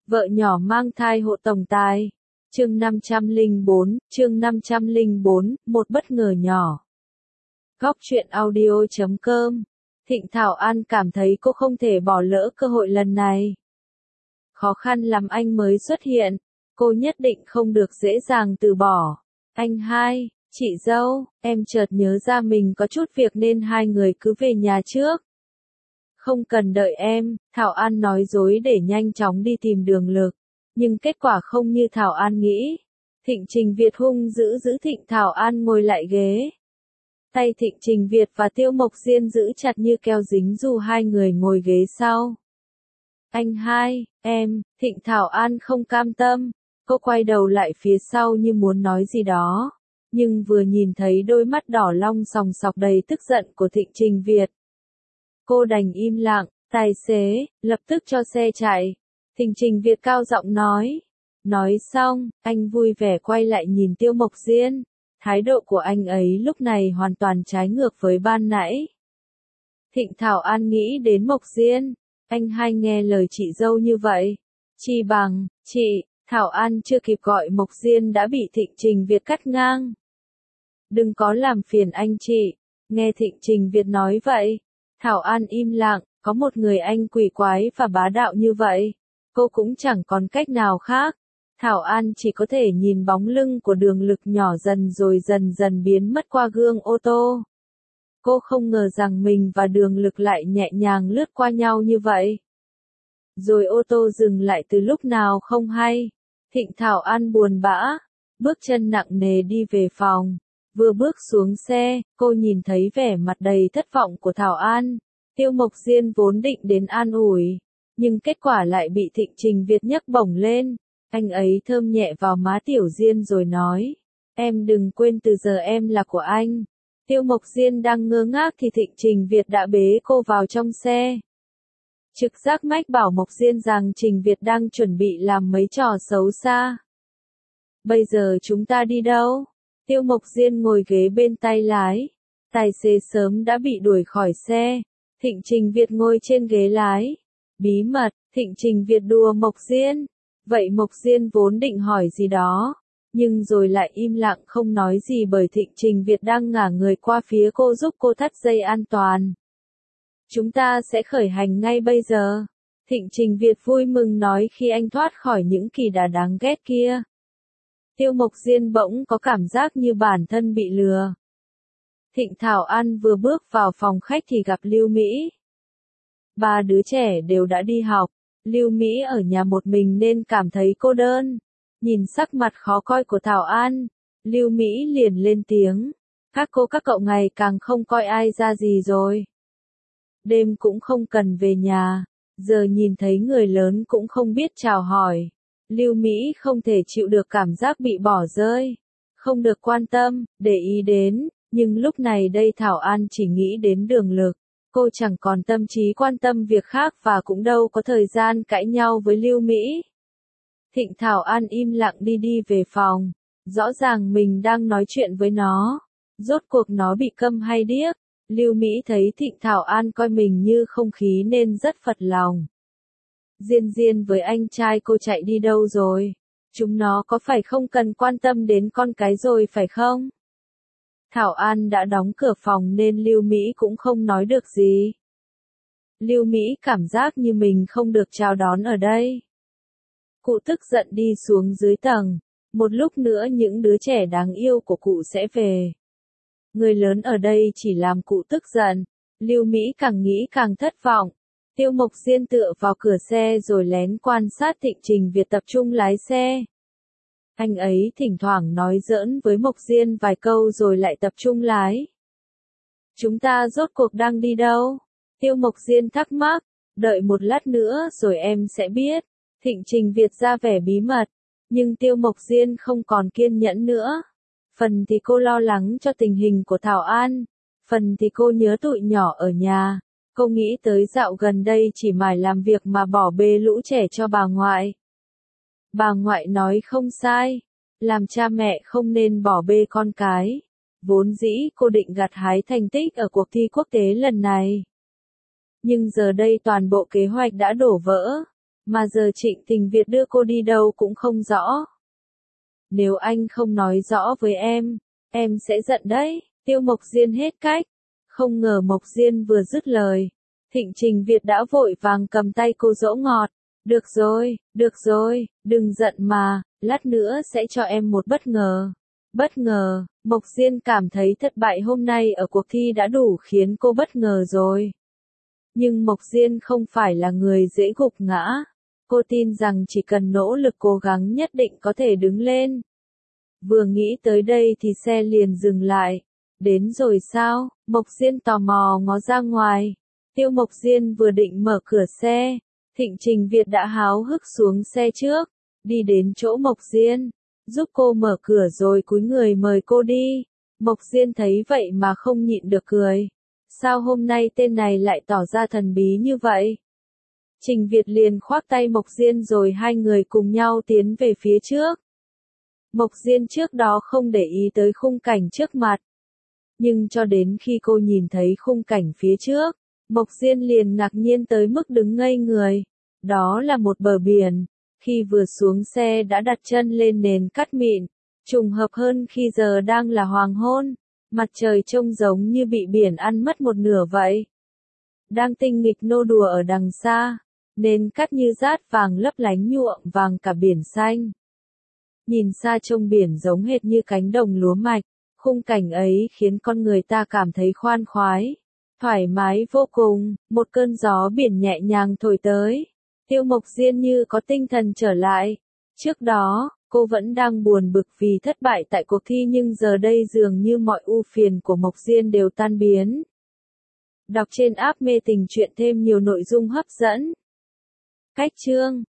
Vợ nhỏ mang thai hộ tổng tài. Chương 504, một bất ngờ nhỏ. Góc truyện audio.com. Thịnh Thảo An cảm thấy cô không thể bỏ lỡ cơ hội lần này. Khó khăn lắm anh mới xuất hiện, cô nhất định không được dễ dàng từ bỏ. Anh hai, chị dâu, em chợt nhớ ra mình có chút việc nên hai người cứ về nhà trước. Không cần đợi em, Thảo An nói dối để nhanh chóng đi tìm Đường Lực. Nhưng kết quả không như Thảo An nghĩ. Thịnh Trình Việt hung dữ giữ Thịnh Thảo An ngồi lại ghế. Tay Thịnh Trình Việt và Tiêu Mộc Diên giữ chặt như keo dính dù hai người ngồi ghế sau. Anh hai, em, Thịnh Thảo An không cam tâm. Cô quay đầu lại phía sau như muốn nói gì đó. Nhưng vừa nhìn thấy đôi mắt đỏ long sòng sọc đầy tức giận của Thịnh Trình Việt. Cô đành im lặng, tài xế, lập tức cho xe chạy. Thịnh Trình Việt cao giọng nói. Nói xong, anh vui vẻ quay lại nhìn Tiêu Mộc Diên. Thái độ của anh ấy lúc này hoàn toàn trái ngược với ban nãy. Thịnh Thảo An nghĩ đến Mộc Diên. Anh hai nghe lời chị dâu như vậy. Chi bằng, chị, Thảo An chưa kịp gọi Mộc Diên đã bị Thịnh Trình Việt cắt ngang. Đừng có làm phiền anh chị. Nghe Thịnh Trình Việt nói vậy. Thảo An im lặng, có một người anh quỷ quái và bá đạo như vậy. Cô cũng chẳng còn cách nào khác. Thảo An chỉ có thể nhìn bóng lưng của Đường Lực nhỏ dần rồi dần dần biến mất qua gương ô tô. Cô không ngờ rằng mình và Đường Lực lại nhẹ nhàng lướt qua nhau như vậy. Rồi ô tô dừng lại từ lúc nào không hay. Thịnh Thảo An buồn bã, bước chân nặng nề đi về phòng. Vừa bước xuống xe, cô nhìn thấy vẻ mặt đầy thất vọng của Thảo An. Tiêu Mộc Diên vốn định đến an ủi, nhưng kết quả lại bị Thịnh Trình Việt nhấc bổng lên. Anh ấy thơm nhẹ vào má Tiểu Diên rồi nói, em đừng quên từ giờ em là của anh. Tiêu Mộc Diên đang ngơ ngác thì Thịnh Trình Việt đã bế cô vào trong xe. Trực giác mách bảo Mộc Diên rằng Trình Việt đang chuẩn bị làm mấy trò xấu xa. Bây giờ chúng ta đi đâu? Tiêu Mộc Diên ngồi ghế bên tay lái. Tài xế sớm đã bị đuổi khỏi xe. Thịnh Trình Việt ngồi trên ghế lái. Bí mật, Thịnh Trình Việt đùa Mộc Diên. Vậy Mộc Diên vốn định hỏi gì đó. Nhưng rồi lại im lặng không nói gì bởi Thịnh Trình Việt đang ngả người qua phía cô giúp cô thắt dây an toàn. Chúng ta sẽ khởi hành ngay bây giờ. Thịnh Trình Việt vui mừng nói khi anh thoát khỏi những kỳ đà đáng ghét kia. Tiêu Mộc Diên bỗng có cảm giác như bản thân bị lừa. Thịnh Thảo An vừa bước vào phòng khách thì gặp Lưu Mỹ. Ba đứa trẻ đều đã đi học. Lưu Mỹ ở nhà một mình nên cảm thấy cô đơn. Nhìn sắc mặt khó coi của Thảo An, Lưu Mỹ liền lên tiếng. Các cô các cậu ngày càng không coi ai ra gì rồi. Đêm cũng không cần về nhà. Giờ nhìn thấy người lớn cũng không biết chào hỏi. Lưu Mỹ không thể chịu được cảm giác bị bỏ rơi. Không được quan tâm, để ý đến. Nhưng lúc này đây Thảo An chỉ nghĩ đến Đường Lực. Cô chẳng còn tâm trí quan tâm việc khác và cũng đâu có thời gian cãi nhau với Lưu Mỹ. Thịnh Thảo An im lặng đi về phòng. Rõ ràng mình đang nói chuyện với nó. Rốt cuộc nó bị câm hay điếc. Lưu Mỹ thấy Thịnh Thảo An coi mình như không khí nên rất phật lòng. Diên Diên với anh trai cô chạy đi đâu rồi? Chúng nó có phải không cần quan tâm đến con cái rồi phải không? Thảo An đã đóng cửa phòng nên Lưu Mỹ cũng không nói được gì. Lưu Mỹ cảm giác như mình không được chào đón ở đây. Cụ tức giận đi xuống dưới tầng. Một lúc nữa những đứa trẻ đáng yêu của cụ sẽ về. Người lớn ở đây chỉ làm cụ tức giận. Lưu Mỹ càng nghĩ càng thất vọng. Tiêu Mộc Diên tựa vào cửa xe rồi lén quan sát Thịnh Trình Việt tập trung lái xe. Anh ấy thỉnh thoảng nói giỡn với Mộc Diên vài câu rồi lại tập trung lái. Chúng ta rốt cuộc đang đi đâu? Tiêu Mộc Diên thắc mắc. Đợi một lát nữa rồi em sẽ biết. Thịnh Trình Việt ra vẻ bí mật. Nhưng Tiêu Mộc Diên không còn kiên nhẫn nữa. Phần thì cô lo lắng cho tình hình của Thảo An. Phần thì cô nhớ tụi nhỏ ở nhà. Cô nghĩ tới dạo gần đây chỉ mải làm việc mà bỏ bê lũ trẻ cho bà ngoại. Bà ngoại nói không sai. Làm cha mẹ không nên bỏ bê con cái. Vốn dĩ cô định gặt hái thành tích ở cuộc thi quốc tế lần này. Nhưng giờ đây toàn bộ kế hoạch đã đổ vỡ. Mà giờ Trịnh Tình Việt đưa cô đi đâu cũng không rõ. Nếu anh không nói rõ với em sẽ giận đấy. Tiêu Mộc Diên hết cách. Không ngờ Mộc Diên vừa dứt lời, Thịnh Trình Việt đã vội vàng cầm tay cô dỗ ngọt. Được rồi, đừng giận mà, lát nữa sẽ cho em một bất ngờ. Bất ngờ, Mộc Diên cảm thấy thất bại hôm nay ở cuộc thi đã đủ khiến cô bất ngờ rồi. Nhưng Mộc Diên không phải là người dễ gục ngã. Cô tin rằng chỉ cần nỗ lực cố gắng nhất định có thể đứng lên. Vừa nghĩ tới đây thì xe liền dừng lại. Đến rồi sao? Mộc Diên tò mò ngó ra ngoài. Tiêu Mộc Diên vừa định mở cửa xe, Thịnh Trình Việt đã háo hức xuống xe trước, đi đến chỗ Mộc Diên, giúp cô mở cửa rồi cúi người mời cô đi. Mộc Diên thấy vậy mà không nhịn được cười. Sao hôm nay tên này lại tỏ ra thần bí như vậy? Trình Việt liền khoác tay Mộc Diên rồi hai người cùng nhau tiến về phía trước. Mộc Diên trước đó không để ý tới khung cảnh trước mặt. Nhưng cho đến khi cô nhìn thấy khung cảnh phía trước, Mộc Diên liền ngạc nhiên tới mức đứng ngây người. Đó là một bờ biển. Khi vừa xuống xe đã đặt chân lên nền cát mịn. Trùng hợp hơn khi giờ đang là hoàng hôn. Mặt trời trông giống như bị biển ăn mất một nửa vậy. Đang tinh nghịch nô đùa ở đằng xa. Nền cát như dát vàng lấp lánh nhuộm vàng cả biển xanh. Nhìn xa trông biển giống hệt như cánh đồng lúa mạch. Khung cảnh ấy khiến con người ta cảm thấy khoan khoái, thoải mái vô cùng. Một cơn gió biển nhẹ nhàng thổi tới. Tiêu Mộc Diên như có tinh thần trở lại. Trước đó, cô vẫn đang buồn bực vì thất bại tại cuộc thi nhưng giờ đây dường như mọi ưu phiền của Mộc Diên đều tan biến. Đọc trên app Mê Tình Truyện thêm nhiều nội dung hấp dẫn. Cách chương